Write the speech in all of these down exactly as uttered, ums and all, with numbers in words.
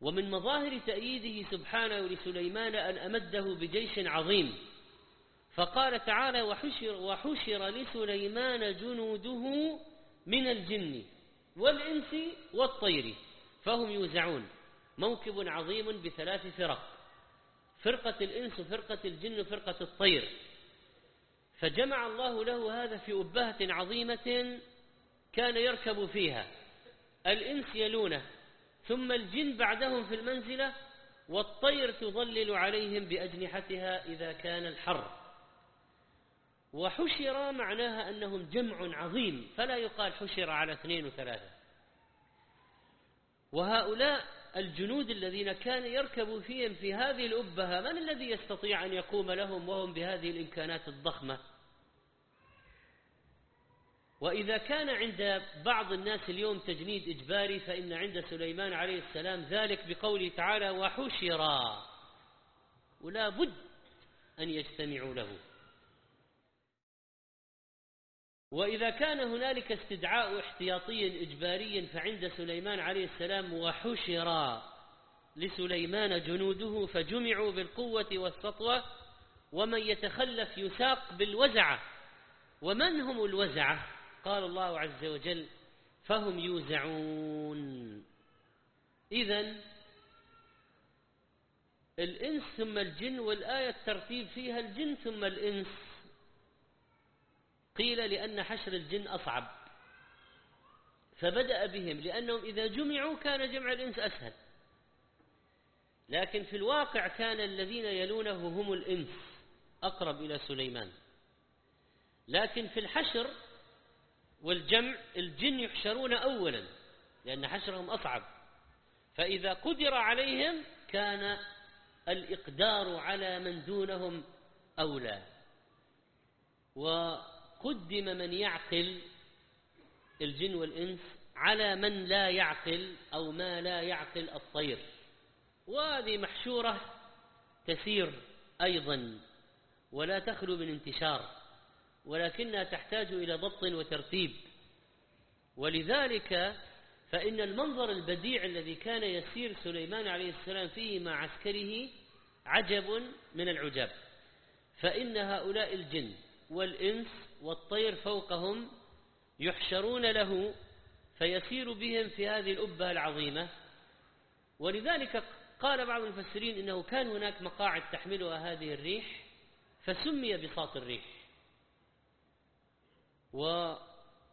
ومن مظاهر تأييده سبحانه لسليمان أن أمده بجيش عظيم، فقال تعالى: وحشر, وحشر لسليمان جنوده من الجن والإنس والطير فهم يوزعون. موكب عظيم بثلاث فرق: فرقة الإنس وفرقة الجن وفرقة الطير، فجمع الله له هذا في أبهة عظيمة كان يركب فيها. الإنس يلونه، ثم الجن بعدهم في المنزلة، والطير تظلل عليهم بأجنحتها إذا كان الحر. وحشر معناها أنهم جمع عظيم، فلا يقال حشر على اثنين وثلاثة. وهؤلاء الجنود الذين كان يركب فيهم في هذه الأبهة، من الذي يستطيع أن يقوم لهم وهم بهذه الإمكانات الضخمة؟ وإذا كان عند بعض الناس اليوم تجنيد إجباري، فإن عند سليمان عليه السلام ذلك بقوله تعالى: وحشرا، ولا بد أن يجتمعوا له. وإذا كان هنالك استدعاء احتياطي إجباري، فعند سليمان عليه السلام: وحشرا لسليمان جنوده فجمعوا بالقوة والسطوة، ومن يتخلف يساق بالوزعة. ومن هم الوزعة؟ قال الله عز وجل: فهم يوزعون. إذن الإنس ثم الجن، والآية الترتيب فيها الجن ثم الإنس. قيل لأن حشر الجن أصعب فبدأ بهم، لأنهم إذا جمعوا كان جمع الإنس أسهل، لكن في الواقع كان الذين يلونه هم الإنس أقرب إلى سليمان. لكن في الحشر والجمع الجن يحشرون أولا لأن حشرهم أصعب، فإذا قدر عليهم كان الإقدار على من دونهم أولى. وقدم من يعقل الجن والإنس على من لا يعقل أو ما لا يعقل الطير، وهذه محشورة تسير أيضا ولا تخلو من انتشار، ولكنها تحتاج إلى ضبط وترتيب. ولذلك فإن المنظر البديع الذي كان يسير سليمان عليه السلام فيه مع عسكره عجب من العجاب، فإن هؤلاء الجن والإنس والطير فوقهم يحشرون له فيسير بهم في هذه الأبهة العظيمة. ولذلك قال بعض المفسرين إنه كان هناك مقاعد تحملها هذه الريح فسمي بساط الريح. وقوله: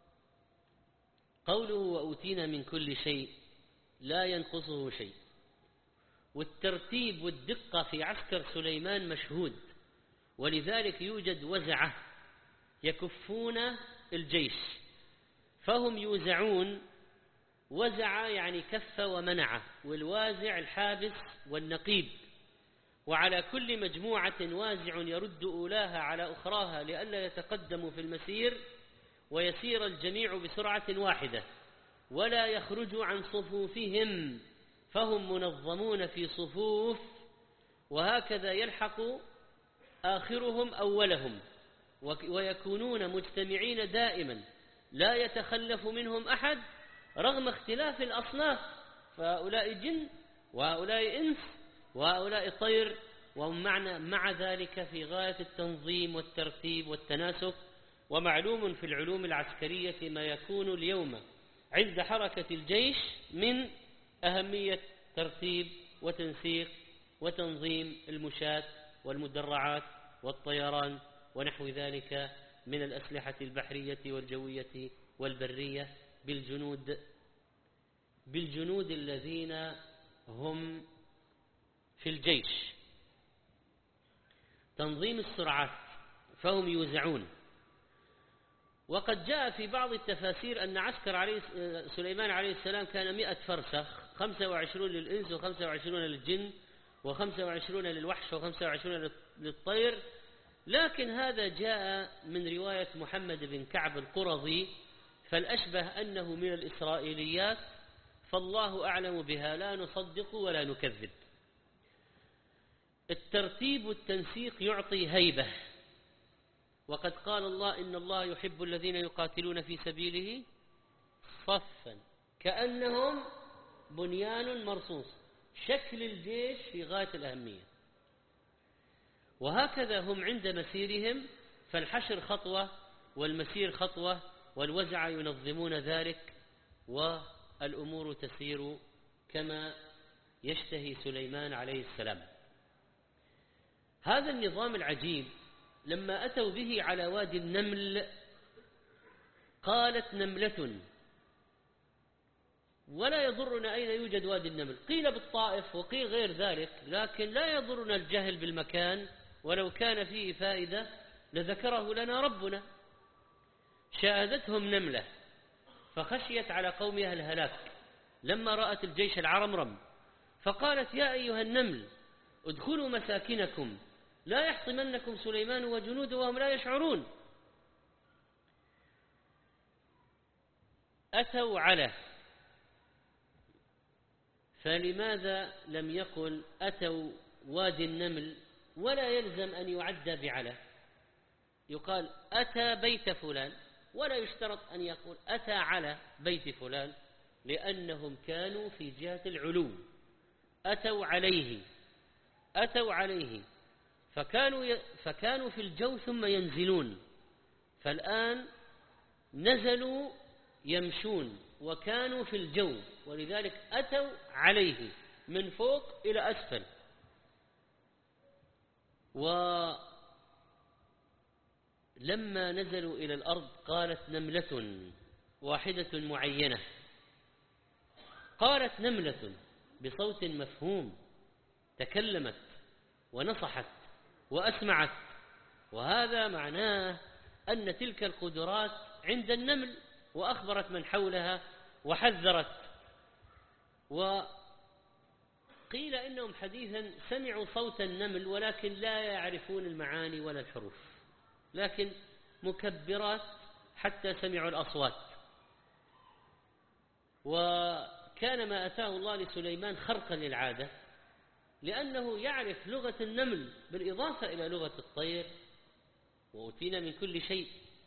وأوتينا من كل شيء لا ينقصه شيء، والترتيب والدقة في عسكر سليمان مشهود، ولذلك يوجد وزعة يكفون الجيش فهم يوزعون. وزع يعني كف ومنع، والوازع الحابس والنقيب. وعلى كل مجموعة وازع يرد أولاها على أخراها لئلا يتقدموا في المسير ويسير الجميع بسرعة واحدة ولا يخرجوا عن صفوفهم، فهم منظمون في صفوف، وهكذا يلحق آخرهم أولهم، ويكونون مجتمعين دائما لا يتخلف منهم أحد رغم اختلاف الأصناف، فهؤلاء جن وهؤلاء إنس وهؤلاء طير، وهم معنا مع ذلك في غاية التنظيم والترتيب والتناسق. ومعلوم في العلوم العسكرية ما يكون اليوم عند حركة الجيش من أهمية ترتيب وتنسيق وتنظيم المشاة والمدرعات والطيران ونحو ذلك من الأسلحة البحرية والجوية والبرية بالجنود بالجنود الذين هم في الجيش. تنظيم السرعات فهم يوزعون. وقد جاء في بعض التفاسير أن عسكر عليه سليمان عليه السلام كان مئة فرسخ، خمسة وعشرون للإنس وخمسة وعشرون للجن وخمسة وعشرون للوحش وخمسة وعشرون للطير. لكن هذا جاء من رواية محمد بن كعب القرظي، فالأشبه أنه من الإسرائيليات، فالله أعلم بها، لا نصدق ولا نكذب. الترتيب والتنسيق يعطي هيبة، وقد قال الله: إن الله يحب الذين يقاتلون في سبيله صفا كأنهم بنيان مرصوص. شكل الجيش في غاية الأهمية. وهكذا هم عند مسيرهم، فالحشر خطوة والمسير خطوة، والوزع ينظمون ذلك، والأمور تسير كما يشتهي سليمان عليه السلام. هذا النظام العجيب لما أتوا به على وادي النمل قالت نملة، ولا يضرنا أين يوجد وادي النمل، قيل بالطائف وقيل غير ذلك، لكن لا يضرنا الجهل بالمكان، ولو كان فيه فائدة لذكره لنا ربنا. شاهدتهم نملة فخشيت على قومها الهلاك لما رأت الجيش العرمرم، فقالت يا أيها النمل ادخلوا مساكنكم لا يحطمنكم سليمان وجنوده وهم لا يشعرون. أتوا على، فلماذا لم يقل أتوا وادي النمل؟ ولا يلزم أن يعدى بعلى، يقال أتى بيت فلان، ولا يشترط أن يقول أتى على بيت فلان، لأنهم كانوا في جهة العلو. أتوا عليه أتوا عليه فكانوا ي... فكانوا في الجو ثم ينزلون، فالآن نزلوا يمشون وكانوا في الجو، ولذلك أتوا عليه من فوق إلى أسفل. ولما نزلوا إلى الأرض قالت نملة واحدة معينة، قالت نملة بصوت مفهوم، تكلمت ونصحت وأسمعت، وهذا معناه أن تلك القدرات عند النمل، وأخبرت من حولها وحذرت. وقيل إنهم حديثا سمعوا صوت النمل ولكن لا يعرفون المعاني ولا الحروف، لكن مكبرات حتى سمعوا الأصوات. وكان ما أتاه الله لسليمان خرقا للعادة، لأنه يعرف لغة النمل بالإضافة إلى لغة الطير، وأوتينا من كل شيء.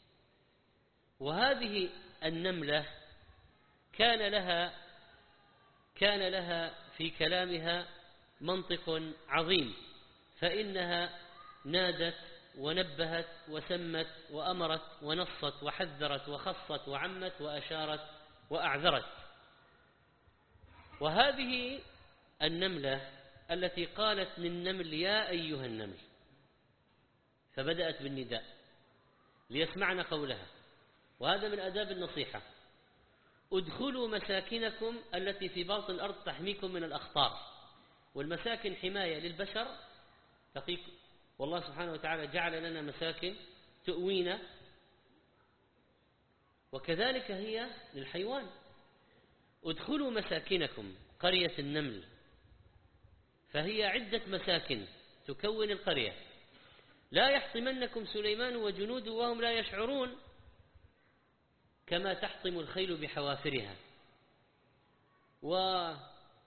وهذه النملة كان لها كان لها في كلامها منطق عظيم، فإنها نادت ونبهت وسمت وأمرت ونصت وحذرت وخصت وعمت وأشارت وأعذرت. وهذه النملة التي قالت للنمل يا أيها النمل، فبدأت بالنداء ليسمعن قولها، وهذا من آداب النصيحة. ادخلوا مساكنكم التي في باطن الأرض تحميكم من الأخطار، والمساكن حماية للبشر تقيك، والله سبحانه وتعالى جعل لنا مساكن تؤوينا، وكذلك هي للحيوان. ادخلوا مساكنكم، قرية النمل، فهي عدة مساكن تكون القرية. لا يحطمنكم سليمان وجنوده وهم لا يشعرون، كما تحطم الخيل بحوافرها. وقضية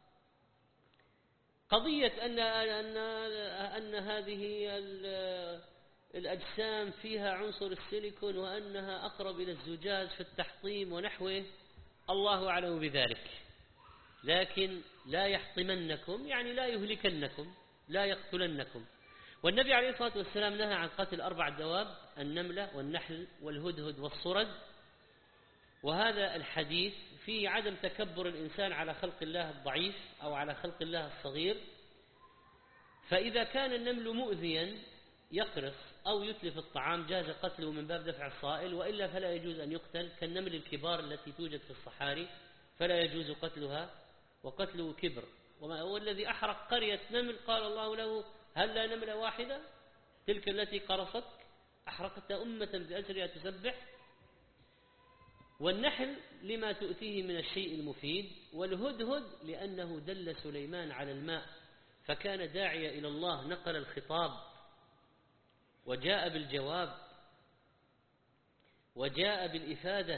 أن, أن, أن هذه الأجسام فيها عنصر السيليكون وأنها أقرب إلى الزجاج في التحطيم ونحوه، الله أعلم بذلك، لكن لا يحطمنكم يعني لا يهلكنكم، لا يقتلنكم. والنبي عليه الصلاة والسلام نهى عن قتل أربع دواب: النملة والنحل والهدهد والصرد. وهذا الحديث فيه عدم تكبر الإنسان على خلق الله الضعيف أو على خلق الله الصغير. فإذا كان النمل مؤذيا يقرص أو يتلف الطعام جاز قتله من باب دفع الصائل، وإلا فلا يجوز أن يقتل، كالنمل الكبار التي توجد في الصحاري فلا يجوز قتلها، وقتله كبر. والذي أحرق قرية نمل قال الله له هل لا نملة واحدة تلك التي قرصتك، أحرقت أمة بأسرها تسبح. والنحل لما تؤتيه من الشيء المفيد، والهدهد لأنه دل سليمان على الماء فكان داعية إلى الله، نقل الخطاب وجاء بالجواب وجاء بالإفادة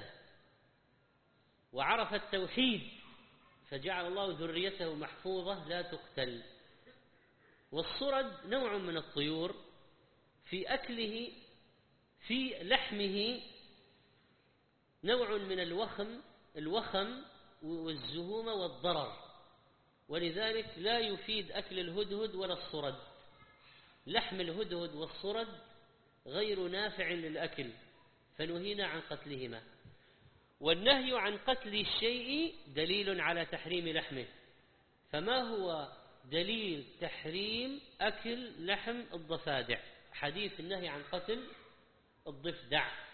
وعرف التوحيد، فجعل الله ذريته محفوظة لا تقتل. والصرد نوع من الطيور في أكله في لحمه نوع من الوخم الوخم والزهومة والضرر، ولذلك لا يفيد أكل الهدهد ولا الصرد. لحم الهدهد والصرد غير نافع للأكل، فنهينا عن قتلهما. والنهي عن قتل الشيء دليل على تحريم لحمه. فما هو دليل تحريم أكل لحم الضفادع؟ حديث النهي عن قتل الضفدع.